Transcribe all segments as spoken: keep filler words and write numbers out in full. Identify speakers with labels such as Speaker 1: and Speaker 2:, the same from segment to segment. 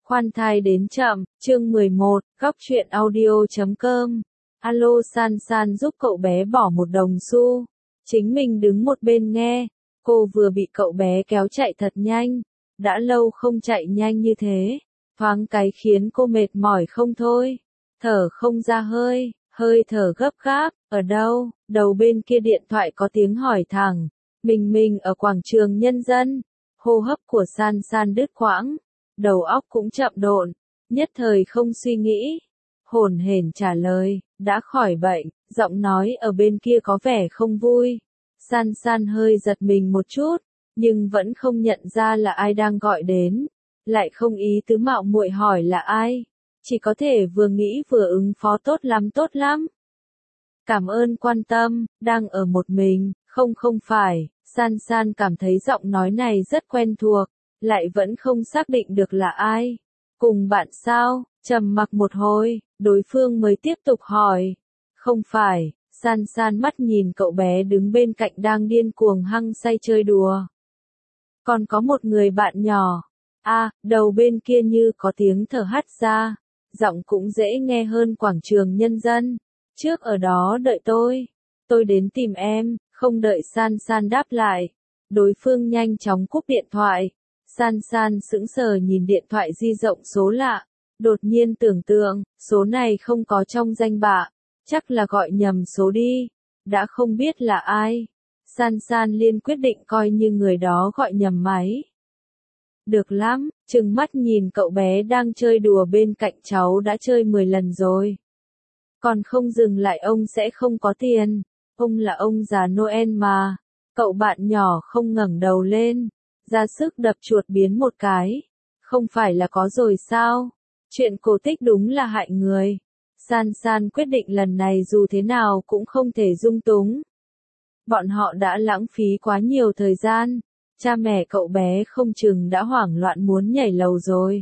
Speaker 1: Khoan thai đến chậm, chương mười một, góc truyện audio chấm com. Alo San San giúp cậu bé bỏ một đồng xu. Chính mình đứng một bên nghe. Cô vừa bị cậu bé kéo chạy thật nhanh. Đã lâu không chạy nhanh như thế. Thoáng cái khiến cô mệt mỏi không thôi. Thở không ra hơi, hơi thở gấp gáp. Ở đâu? Đầu bên kia điện thoại có tiếng hỏi thẳng. Mình mình ở quảng trường Nhân dân. Hô hấp của San San đứt quãng. Đầu óc cũng chậm độn, nhất thời không suy nghĩ. Hổn hển trả lời, đã khỏi bệnh, giọng nói ở bên kia có vẻ không vui. San San hơi giật mình một chút, nhưng vẫn không nhận ra là ai đang gọi đến. Lại không ý tứ mạo muội hỏi là ai. Chỉ có thể vừa nghĩ vừa ứng phó tốt lắm tốt lắm. Cảm ơn quan tâm, đang ở một mình, không không phải. San San cảm thấy giọng nói này rất quen thuộc. Lại vẫn không xác định được là ai. Cùng bạn sao? Trầm mặc một hồi, đối phương mới tiếp tục hỏi. Không phải. San San mắt nhìn cậu bé đứng bên cạnh đang điên cuồng hăng say chơi đùa. Còn có một người bạn nhỏ. A, đầu bên kia như có tiếng thở hắt ra. Giọng cũng dễ nghe hơn quảng trường Nhân dân. Trước ở đó đợi tôi. Tôi đến tìm em. Không đợi San San đáp lại. Đối phương nhanh chóng cúp điện thoại. San San sững sờ nhìn điện thoại di động số lạ, đột nhiên tưởng tượng, số này không có trong danh bạ, chắc là gọi nhầm số đi, đã không biết là ai. San San liền quyết định coi như người đó gọi nhầm máy. Được lắm, trừng mắt nhìn cậu bé đang chơi đùa bên cạnh cháu đã chơi mười lần rồi. Còn không dừng lại ông sẽ không có tiền, ông là ông già Noel mà. Cậu bạn nhỏ không ngẩng đầu lên. Ra sức đập chuột biến một cái. Không phải là có rồi sao? Chuyện cổ tích đúng là hại người. San San quyết định lần này dù thế nào cũng không thể dung túng. Bọn họ đã lãng phí quá nhiều thời gian. Cha mẹ cậu bé không chừng đã hoảng loạn muốn nhảy lầu rồi.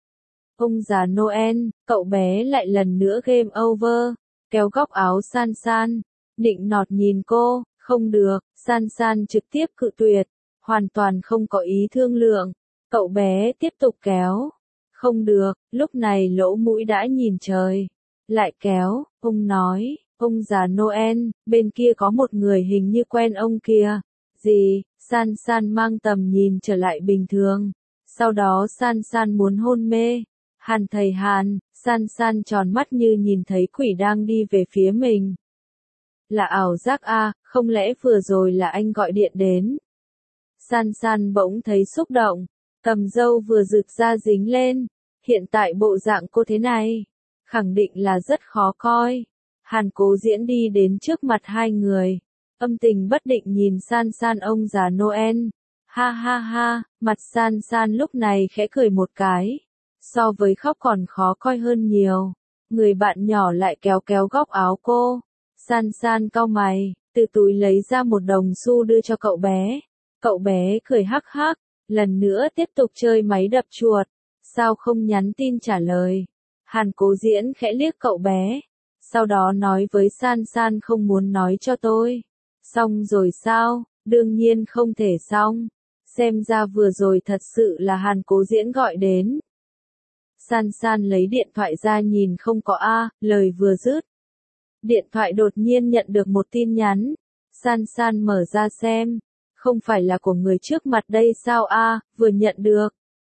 Speaker 1: Ông già Noel, cậu bé lại lần nữa game over. Kéo góc áo San San. Nịnh nọt nhìn cô, không được. San San trực tiếp cự tuyệt. Hoàn toàn không có ý thương lượng. Cậu bé tiếp tục kéo. Không được, lúc này lỗ mũi đã nhìn trời. Lại kéo, ông nói, ông già Noel, bên kia có một người hình như quen ông kia. Gì? San San mang tầm nhìn trở lại bình thường. Sau đó San San muốn hôn mê. Hàn thầy Hàn, San San tròn mắt như nhìn thấy quỷ đang đi về phía mình. Là ảo giác a, không lẽ vừa rồi là anh gọi điện đến? San San bỗng thấy xúc động, cầm râu vừa rực ra dính lên, hiện tại bộ dạng cô thế này, khẳng định là rất khó coi. Hàn Cố Diễn đi đến trước mặt hai người, âm tình bất định nhìn San San ông già Noel. Ha ha ha, mặt San San lúc này khẽ cười một cái, so với khóc còn khó coi hơn nhiều. Người bạn nhỏ lại kéo kéo góc áo cô. San San cau mày, từ túi lấy ra một đồng xu đưa cho cậu bé. Cậu bé cười hắc hắc, lần nữa tiếp tục chơi máy đập chuột. Sao không nhắn tin trả lời? Hàn Cố Diễn khẽ liếc cậu bé. Sau đó nói với San San không muốn nói cho tôi. Xong rồi sao? Đương nhiên không thể xong. Xem ra vừa rồi thật sự là Hàn Cố Diễn gọi đến. San San lấy điện thoại ra nhìn không có A, lời vừa dứt. Điện thoại đột nhiên nhận được một tin nhắn. San San mở ra xem. Không phải là của người trước mặt đây sao a, à, vừa nhận được.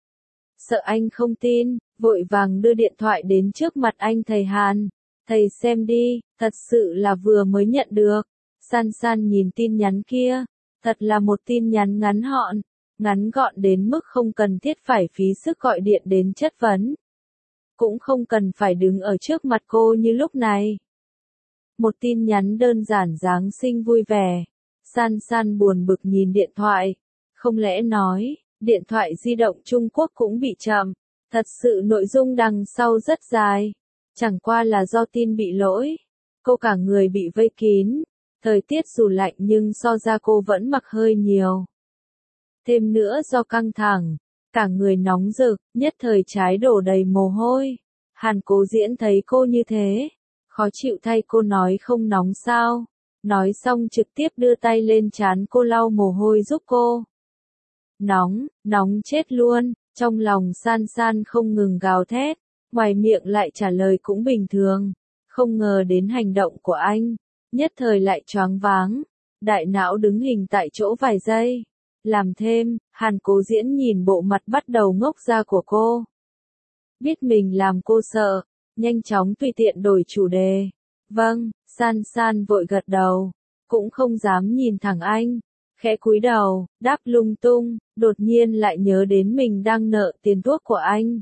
Speaker 1: Sợ anh không tin, vội vàng đưa điện thoại đến trước mặt anh thầy Hàn. Thầy xem đi, thật sự là vừa mới nhận được. San San nhìn tin nhắn kia, thật là một tin nhắn ngắn gọn, ngắn gọn đến mức không cần thiết phải phí sức gọi điện đến chất vấn. Cũng không cần phải đứng ở trước mặt cô như lúc này. Một tin nhắn đơn giản Giáng sinh vui vẻ. San San buồn bực nhìn điện thoại. Không lẽ nói, điện thoại di động Trung Quốc cũng bị chậm. Thật sự nội dung đằng sau rất dài. Chẳng qua là do tin bị lỗi. Cô cả người bị vây kín. Thời tiết dù lạnh nhưng so ra cô vẫn mặc hơi nhiều. Thêm nữa do căng thẳng. Cả người nóng rực, nhất thời trái đổ đầy mồ hôi. Hàn Cố Diễn thấy cô như thế. Khó chịu thay cô nói không nóng sao. Nói xong trực tiếp đưa tay lên trán cô lau mồ hôi giúp cô. Nóng, nóng chết luôn, Trong lòng San San không ngừng gào thét, ngoài miệng lại trả lời cũng bình thường, không ngờ đến hành động của anh, nhất thời lại choáng váng, đại não đứng hình tại chỗ vài giây. Làm thêm, Hàn Cố Diễn nhìn bộ mặt bắt đầu ngốc ra của cô. Biết mình làm cô sợ, nhanh chóng tùy tiện đổi chủ đề. Vâng, San San vội gật đầu, cũng không dám nhìn thẳng anh, khẽ cúi đầu, đáp lung tung, đột nhiên lại nhớ đến mình đang nợ tiền thuốc của anh.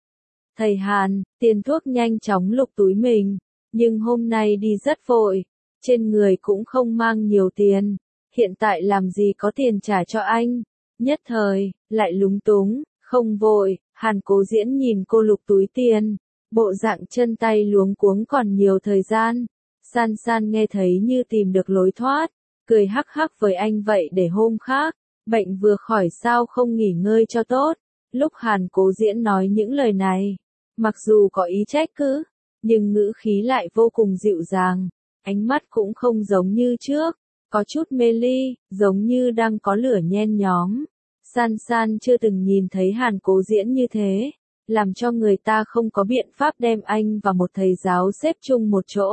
Speaker 1: Thầy Hàn, tiền thuốc nhanh chóng lục túi mình, nhưng hôm nay đi rất vội, trên người cũng không mang nhiều tiền, hiện tại làm gì có tiền trả cho anh, nhất thời, lại lúng túng, không vội. Hàn Cố Diễn nhìn cô lục túi tiền, bộ dạng chân tay luống cuống còn nhiều thời gian. San San nghe thấy như tìm được lối thoát, cười hắc hắc với anh vậy để hôm khác, bệnh vừa khỏi sao không nghỉ ngơi cho tốt. Lúc Hàn Cố Diễn nói những lời này, mặc dù có ý trách cứ, nhưng ngữ khí lại vô cùng dịu dàng, ánh mắt cũng không giống như trước, có chút mê ly, giống như đang có lửa nhen nhóm. San San chưa từng nhìn thấy Hàn Cố Diễn như thế, làm cho người ta không có biện pháp đem anh và một thầy giáo xếp chung một chỗ.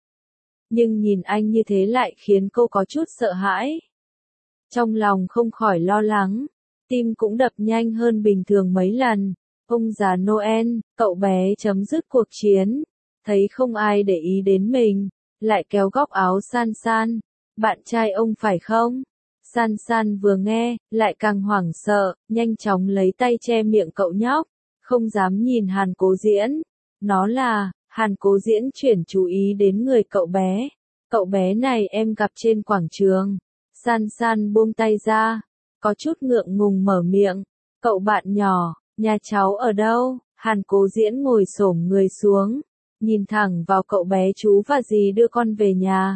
Speaker 1: Nhưng nhìn anh như thế lại khiến cô có chút sợ hãi. Trong lòng không khỏi lo lắng, tim cũng đập nhanh hơn bình thường mấy lần. Ông già Noel, cậu bé chấm dứt cuộc chiến, thấy không ai để ý đến mình, lại kéo góc áo San San. Bạn trai ông phải không? San San vừa nghe, lại càng hoảng sợ, nhanh chóng lấy tay che miệng cậu nhóc, không dám nhìn Hàn Cố Diễn. Nó là, Hàn Cố Diễn chuyển chú ý đến người cậu bé. Cậu bé này em gặp trên quảng trường. San San buông tay ra, có chút ngượng ngùng mở miệng. Cậu bạn nhỏ, nhà cháu ở đâu? Hàn Cố Diễn ngồi xổm người xuống, nhìn thẳng vào cậu bé. Chú và dì đưa con về nhà.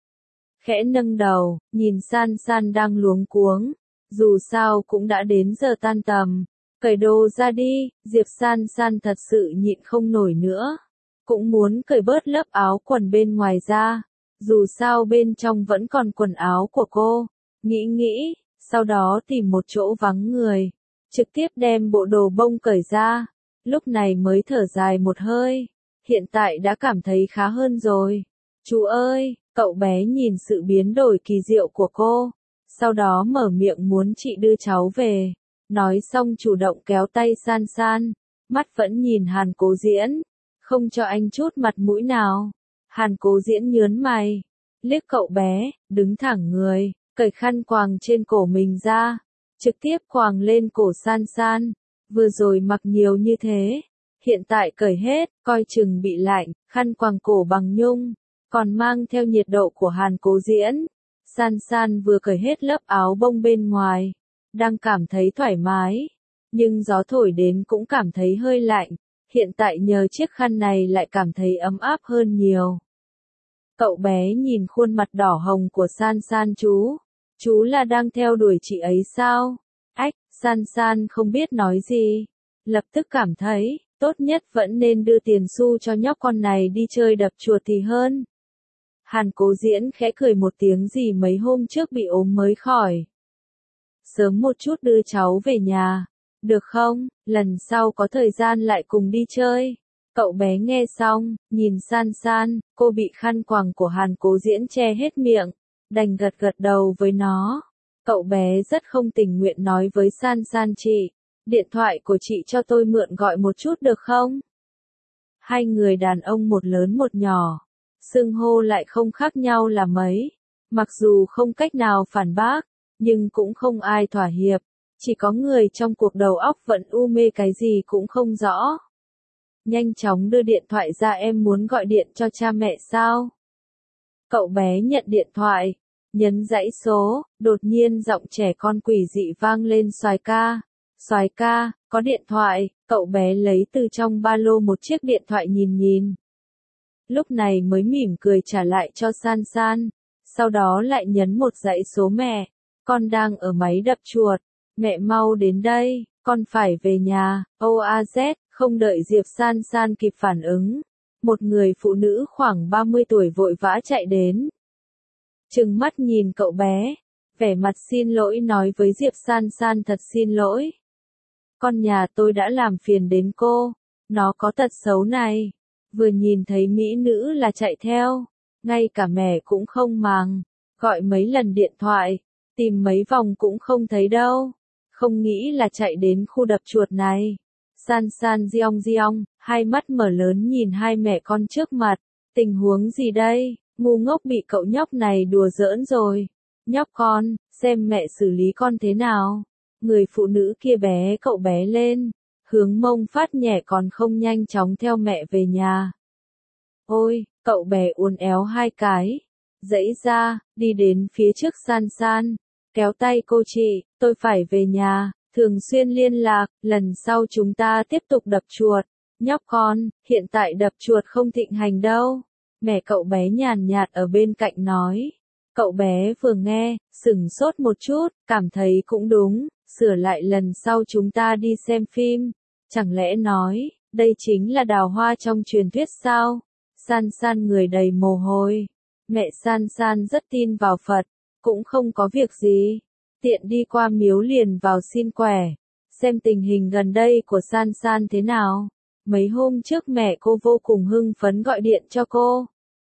Speaker 1: Khẽ nâng đầu, nhìn San San đang luống cuống, dù sao cũng đã đến giờ tan tầm, cởi đồ ra đi. Diệp San San thật sự nhịn không nổi nữa, cũng muốn cởi bớt lớp áo quần bên ngoài ra, dù sao bên trong vẫn còn quần áo của cô. Nghĩ nghĩ, sau đó tìm một chỗ vắng người, trực tiếp đem bộ đồ bông cởi ra, lúc này mới thở dài một hơi, hiện tại đã cảm thấy khá hơn rồi. Chú ơi! Cậu bé nhìn sự biến đổi kỳ diệu của cô, sau đó mở miệng muốn chị đưa cháu về, nói xong chủ động kéo tay San San, mắt vẫn nhìn Hàn Cố Diễn, không cho anh chút mặt mũi nào. Hàn Cố Diễn nhớn mày, liếc cậu bé, đứng thẳng người, cởi khăn quàng trên cổ mình ra, trực tiếp quàng lên cổ San San, vừa rồi mặc nhiều như thế, hiện tại cởi hết, coi chừng bị lạnh, khăn quàng cổ bằng nhung, còn mang theo nhiệt độ của Hàn Cố Diễn. San San vừa cởi hết lớp áo bông bên ngoài, đang cảm thấy thoải mái, nhưng gió thổi đến cũng cảm thấy hơi lạnh, hiện tại nhờ chiếc khăn này lại cảm thấy ấm áp hơn nhiều. Cậu bé nhìn khuôn mặt đỏ hồng của San San. Chú, chú là đang theo đuổi chị ấy sao? Ách, San San không biết nói gì, lập tức cảm thấy, tốt nhất vẫn nên đưa tiền xu cho nhóc con này đi chơi đập chuột thì hơn. Hàn Cố Diễn khẽ cười một tiếng, gì mấy hôm trước bị ốm mới khỏi. Sớm một chút đưa cháu về nhà, được không? Lần sau có thời gian lại cùng đi chơi. Cậu bé nghe xong, nhìn San San, cô bị khăn quàng của Hàn Cố Diễn che hết miệng, đành gật gật đầu với nó. Cậu bé rất không tình nguyện nói với San San, chị, điện thoại của chị cho tôi mượn gọi một chút được không? Hai người đàn ông một lớn một nhỏ, xưng hô lại không khác nhau là mấy, mặc dù không cách nào phản bác, nhưng cũng không ai thỏa hiệp, chỉ có người trong cuộc đầu óc vẫn u mê cái gì cũng không rõ. Nhanh chóng đưa điện thoại ra, em muốn gọi điện cho cha mẹ sao? Cậu bé nhận điện thoại, nhấn dãy số, đột nhiên giọng trẻ con quỷ dị vang lên, Soái ca, Soái ca, có điện thoại. Cậu bé lấy từ trong ba lô một chiếc điện thoại nhìn nhìn. Lúc này mới mỉm cười trả lại cho San San, sau đó lại nhấn một dãy số, mẹ, con đang ở máy đập chuột, mẹ mau đến đây, con phải về nhà. ô a zét, không đợi Diệp San San kịp phản ứng, một người phụ nữ khoảng ba mươi tuổi vội vã chạy đến. Trừng mắt nhìn cậu bé, vẻ mặt xin lỗi nói với Diệp San San, thật xin lỗi. con nhà tôi đã làm phiền đến cô. Nó có tật xấu này. Vừa nhìn thấy mỹ nữ là chạy theo. Ngay cả mẹ cũng không màng. Gọi mấy lần điện thoại. Tìm mấy vòng cũng không thấy đâu. Không nghĩ là chạy đến khu đập chuột này. San san giong giong, hai mắt mở lớn nhìn hai mẹ con trước mặt. Tình huống gì đây? Ngu ngốc bị cậu nhóc này đùa giỡn rồi. Nhóc con, xem mẹ xử lý con thế nào. Người phụ nữ kia bé cậu bé lên. Hướng mông phát nhẹ còn không nhanh chóng theo mẹ về nhà. Ôi, cậu bé uốn éo hai cái. Dãy ra, đi đến phía trước san san. Kéo tay cô chị, tôi phải về nhà. Thường xuyên liên lạc, lần sau chúng ta tiếp tục đập chuột. Nhóc con, hiện tại đập chuột không thịnh hành đâu. Mẹ cậu bé nhàn nhạt ở bên cạnh nói. Cậu bé vừa nghe, sửng sốt một chút, cảm thấy cũng đúng, sửa lại lần sau chúng ta đi xem phim. Chẳng lẽ nói, đây chính là đào hoa trong truyền thuyết sao? San san người đầy mồ hôi. Mẹ san san rất tin vào Phật, cũng không có việc gì. Tiện đi qua miếu liền vào xin quẻ. Xem tình hình gần đây của san san thế nào. Mấy hôm trước mẹ cô vô cùng hưng phấn gọi điện cho cô.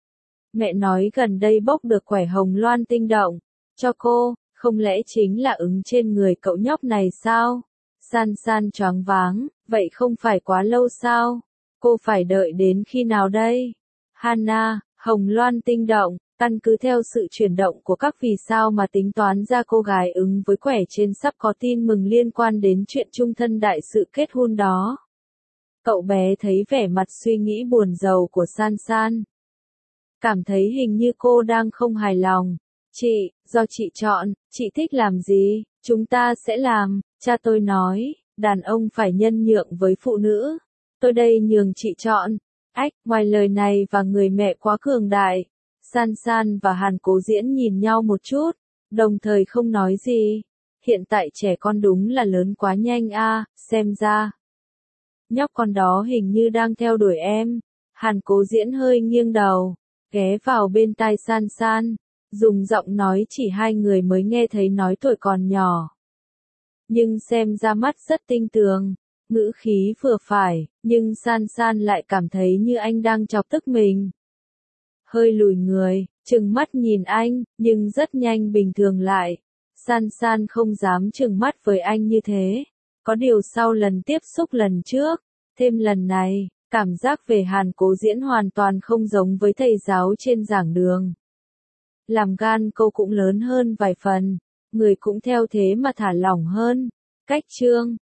Speaker 1: Mẹ nói gần đây bốc được quẻ hồng loan tinh động. Cho cô, không lẽ chính là ứng trên người cậu nhóc này sao? San san choáng váng, vậy không phải quá lâu sao? Cô phải đợi đến khi nào đây? Hana, hồng loan tinh động, căn cứ theo sự chuyển động của các vì sao mà tính toán ra cô gái ứng với quẻ trên sắp có tin mừng liên quan đến chuyện chung thân đại sự kết hôn đó. Cậu bé thấy vẻ mặt suy nghĩ buồn rầu của San San. Cảm thấy hình như cô đang không hài lòng. Chị, do chị chọn, chị thích làm gì, chúng ta sẽ làm, cha tôi nói, đàn ông phải nhân nhượng với phụ nữ. Tôi đây nhường chị chọn. Ách, ngoài lời này và người mẹ quá cường đại. San San và Hàn Cố Diễn nhìn nhau một chút, đồng thời không nói gì. Hiện tại trẻ con đúng là lớn quá nhanh a, xem ra. Nhóc con đó hình như đang theo đuổi em. Hàn Cố Diễn hơi nghiêng đầu, ghé vào bên tai San San, dùng giọng nói chỉ hai người mới nghe thấy nói tuổi còn nhỏ. Nhưng xem ra mắt rất tinh tường, ngữ khí vừa phải, nhưng San San lại cảm thấy như anh đang chọc tức mình. Hơi lùi người, trừng mắt nhìn anh, nhưng rất nhanh bình thường lại. San San không dám trừng mắt với anh như thế. Có điều sau lần tiếp xúc lần trước, thêm lần này, cảm giác về Hàn Cố Diễn hoàn toàn không giống với thầy giáo trên giảng đường. Làm gan cô cũng lớn hơn vài phần, người cũng theo thế mà thả lỏng hơn. Cách chương